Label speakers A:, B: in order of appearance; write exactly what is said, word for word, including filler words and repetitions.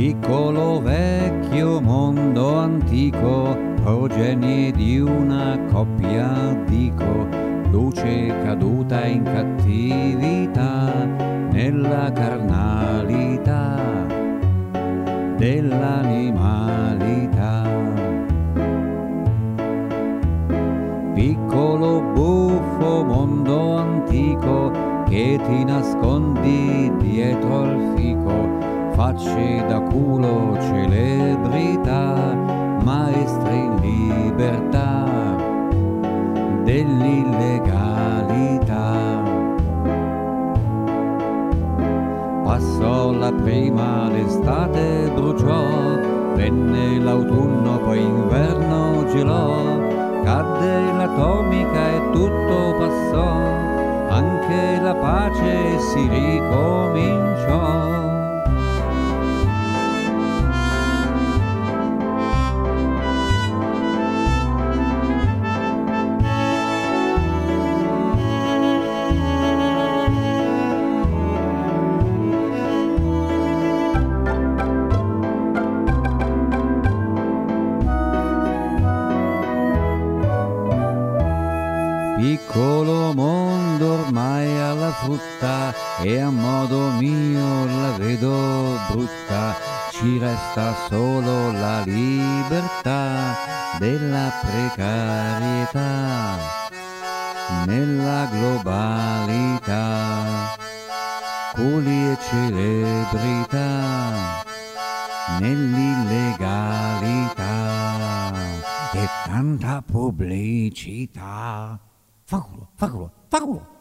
A: Piccolo vecchio mondo antico, progenie di una coppia dico, luce caduta in cattività, nella carnalità dell'animalità. Piccolo buffo mondo antico, che ti nascondi dietro al fico, facce da culo, celebrità, maestri in libertà dell'illegalità. Passò la prima, l'estate bruciò, venne l'autunno, poi inverno gelò, cadde l'atomica e tutto passò, anche la pace si ricominciò. Piccolo mondo ormai alla frutta, e a modo mio la vedo brutta, ci resta solo la libertà della precarietà nella globalità, culi e celebrità nell'illegalità e tanta pubblicità. Fa culo, fa culo, fa culo.